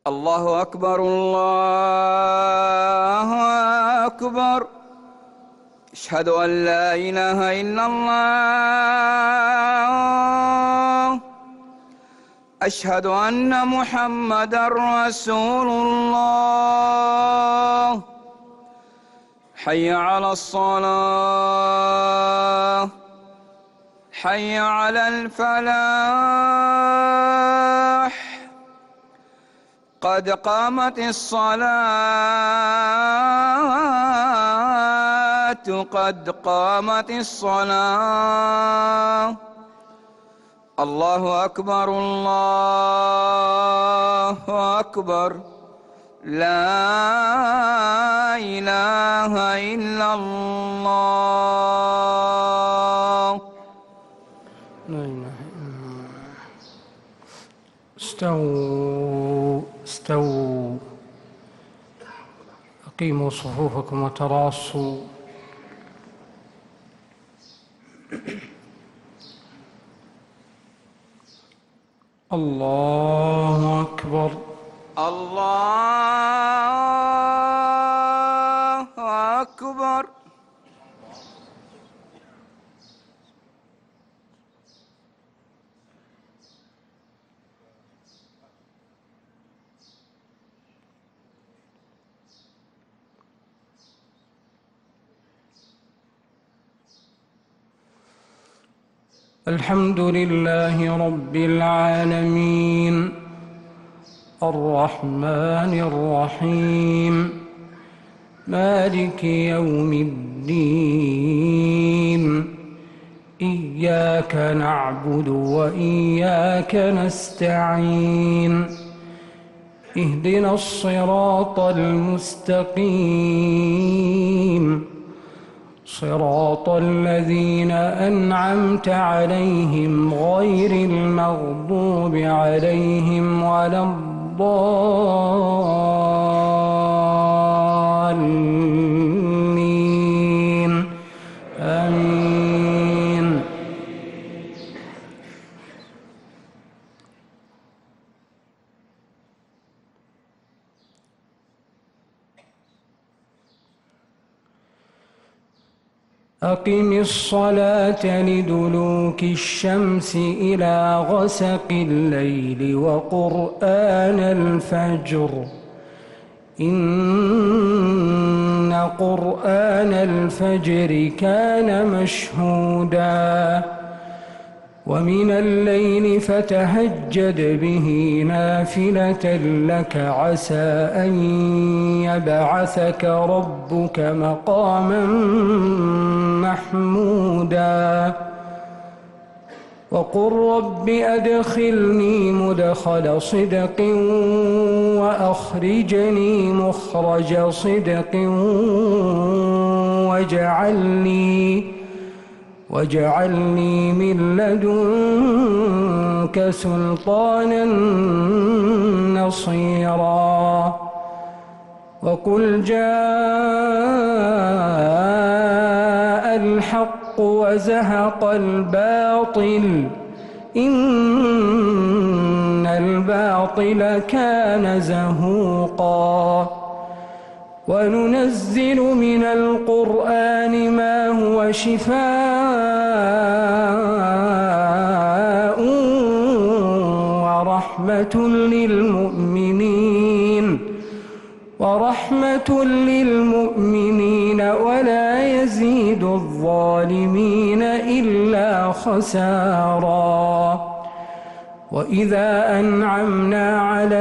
الله أكبر الله أكبر. أشهد أن لا إله إلا الله. أشهد أن محمدًا رسول الله. حي على الصلاة، حي على الفلاح. قد قامت الصلاة، قد قامت الصلاة. الله أكبر الله أكبر. لا إله إلا الله. لا إله إلا الله. استووا استووا، أقيموا صفوفكم وتراصوا. الله أكبر الله أكبر. الحمد لله رب العالمين، الرحمن الرحيم، مالك يوم الدين. إياك نعبد وإياك نستعين. اهدنا الصراط المستقيم، صراط الذين أنعمت عليهم غير المغضوب عليهم ولا الضالين. آمين. أقم الصلاة لدلوك الشمس إلى غسق الليل وقرآن الفجر. إن قرآن الفجر كان مشهودا. ومن الليل فتهجد به نافلة لك عسى أن يبعثك ربك مقاما محمودا. وقل رب أدخلني مدخل صدق وأخرجني مخرج صدق واجعلني من لدنك سلطانا نصيرا. وقل جاء الحق وزهق الباطل إن الباطل كان زهوقا. وننزل من القرآن ما هو شفاء ورحمة للمؤمنين ولا يزيد الظالمين إلا خسارا. وإذا أنعمنا على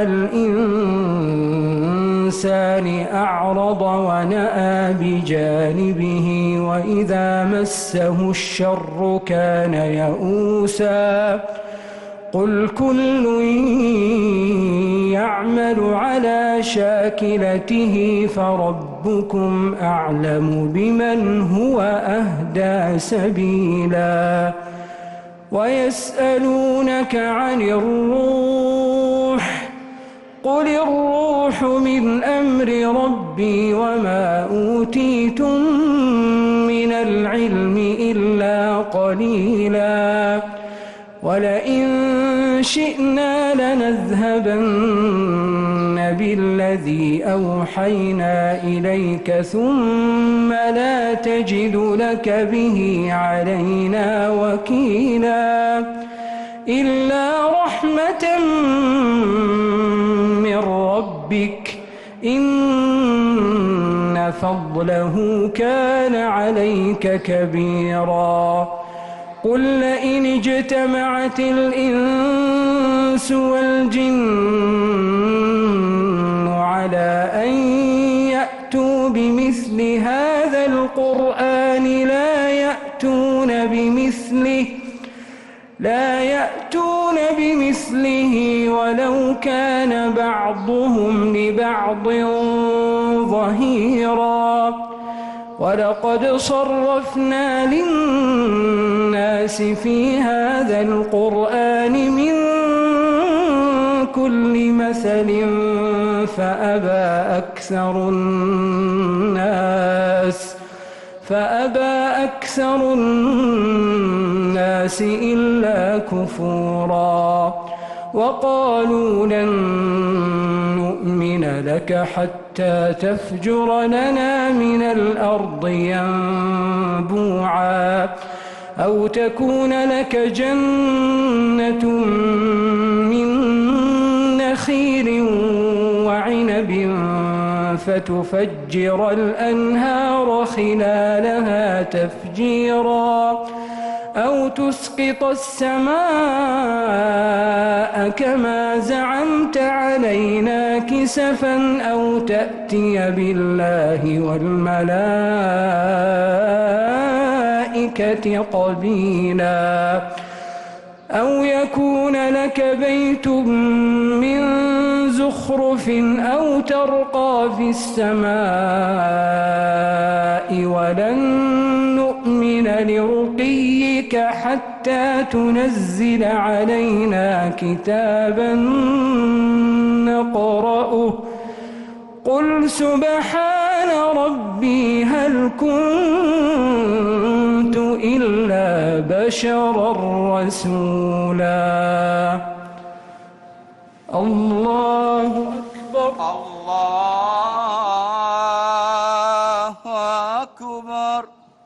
الإنسان أعرض ونأى بجانبه وإذا مسه الشر كان يئوسا. قل كل يعمل على شاكلته فربكم أعلم بمن هو أهدى سبيلا. ويسألونك عن الروح قل الروح من أمر ربي وما أوتيتم من العلم إلا قليلا. ولئن شئنا لنذهبن بالذي أوحينا إليك ثم لا تجد لك به علينا وكيلا إلا رحمة من ربك إن فضله كان عليك كبيرا قل لئن اجتمعت الإنس والجن على أن يأتوا بمثل هذا القرآن لا يأتون بمثله ولو كان بعضهم لبعض ظهيرا ولقد صرفنا للناس في هذا القرآن من كل مثل فأبى أكثر الناس إلا كفورا وقالوا لن نؤمن لك حتى تفجر لنا من الأرض ينبوعا أو تكون لك جنة من نخيل وعنب فتفجر الأنهار خلالها تفجيرا أو تسقط السماء كما زعمت علينا كسفا أو تأتي بالله والملائكة قبيلا أو يكون لك بيت من زخرف أو ترقى في السماء ولن نؤمن لرقيك حتى تنزل علينا كتابا نقرأه قل سبحان ربي هل كنت إلا بشرا رسولا الله أكبر الله أكبر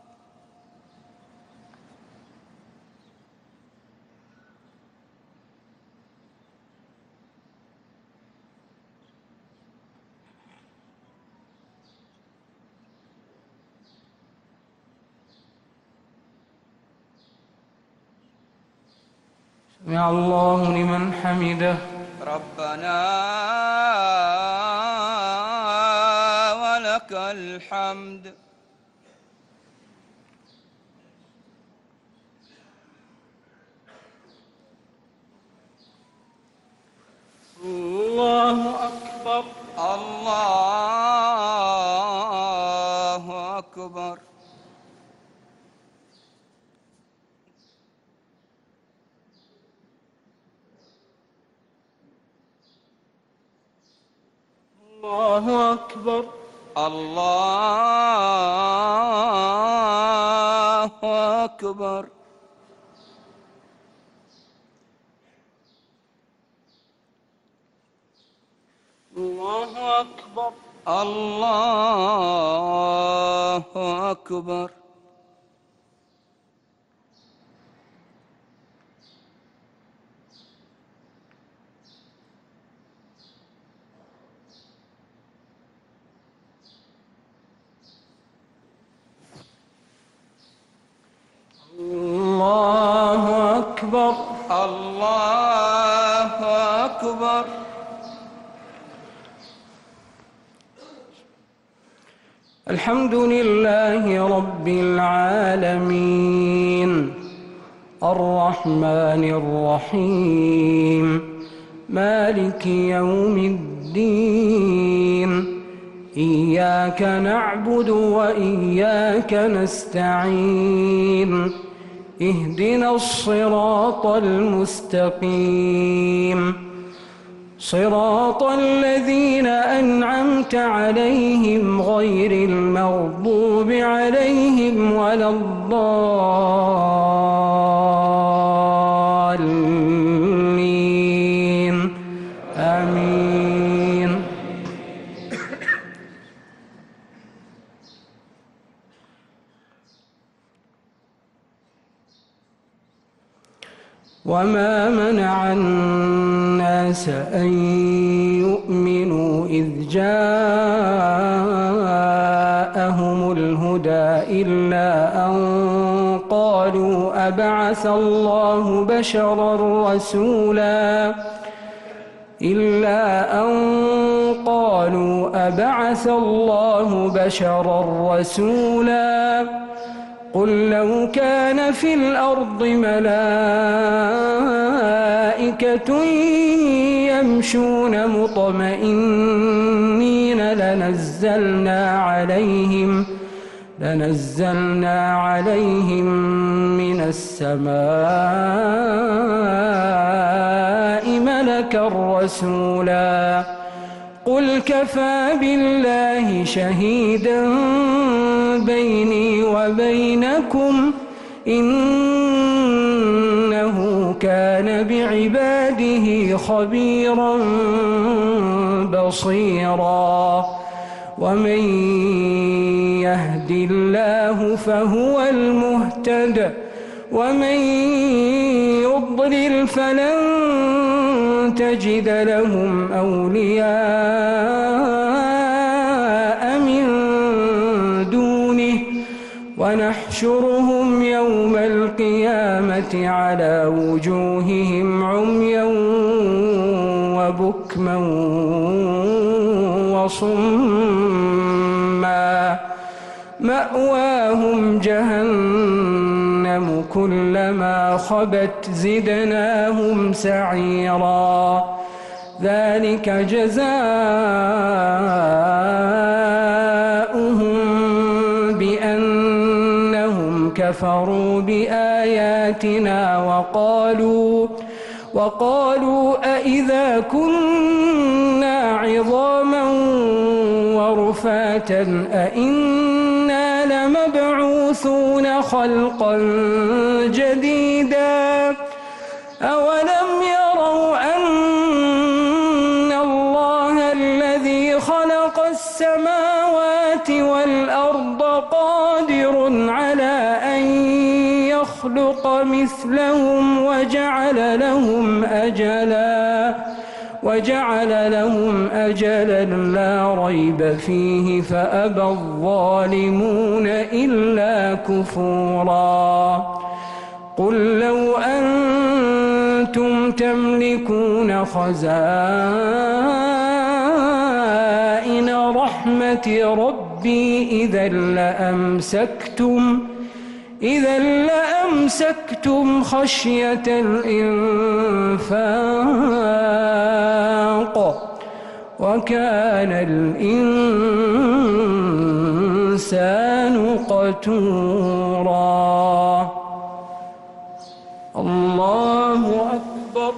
سمع الله لمن حمده ربنا ولك الحمد الله أكبر الله أكبر الله أكبر الله أكبر الله أكبر الله أكبر الله أكبر الله أكبر الحمد لله رب العالمين الرحمن الرحيم مالك يوم الدين إياك نعبد وإياك نستعين اهدنا الصراط المستقيم صراط الذين أنعمت عليهم غير المغضوب عليهم ولا الضالين آمين وما منع الناس أن يؤمنوا إذ جاءهم الهدى إلا أن قالوا أبعث الله بشرا رسولا قل لو كان في الأرض ملائكة يمشون مطمئنين لنزلنا عليهم من السماء ملكا رسولا قل كفى بالله شهيدا بيني وبينكم إنه كان بعباده خبيرا بصيرا ومن يهد الله فهو المهتد ومن يضلل فلن تجد لهم أولياء من دونه ونحشرهم يوم القيامة على وجوههم عميا وبكما وصما مأواهم جهنم كلما خبت زدناهم سعيرا ذلك جزاؤهم بأنهم كفروا بآياتنا وقالوا أإذا كنا عظاما ورفاتا أإنا لمبعوثون خلقا جديدا أولم يروا أن الله الذي خلق السماوات والأرض قادر على أن يخلق مثلهم وجعل لهم أجلا لا ريب فيه فأبى الظالمون إلا كفورا قل لو أنتم تملكون خزائن رحمة ربي إذا لأمسكتم خشية الإنفاق وكان الإنسان قتورا الله أكبر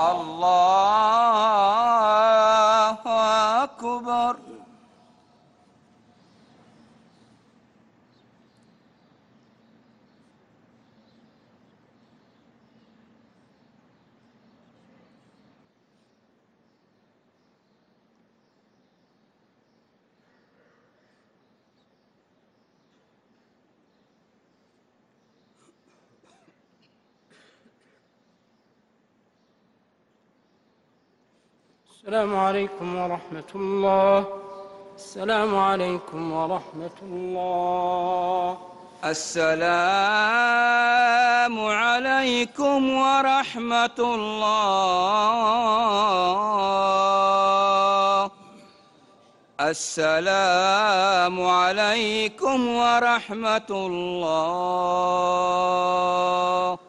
الله أكبر السلام عليكم ورحمة الله. السلام عليكم ورحمة الله. السلام عليكم ورحمة الله. السلام عليكم ورحمة الله.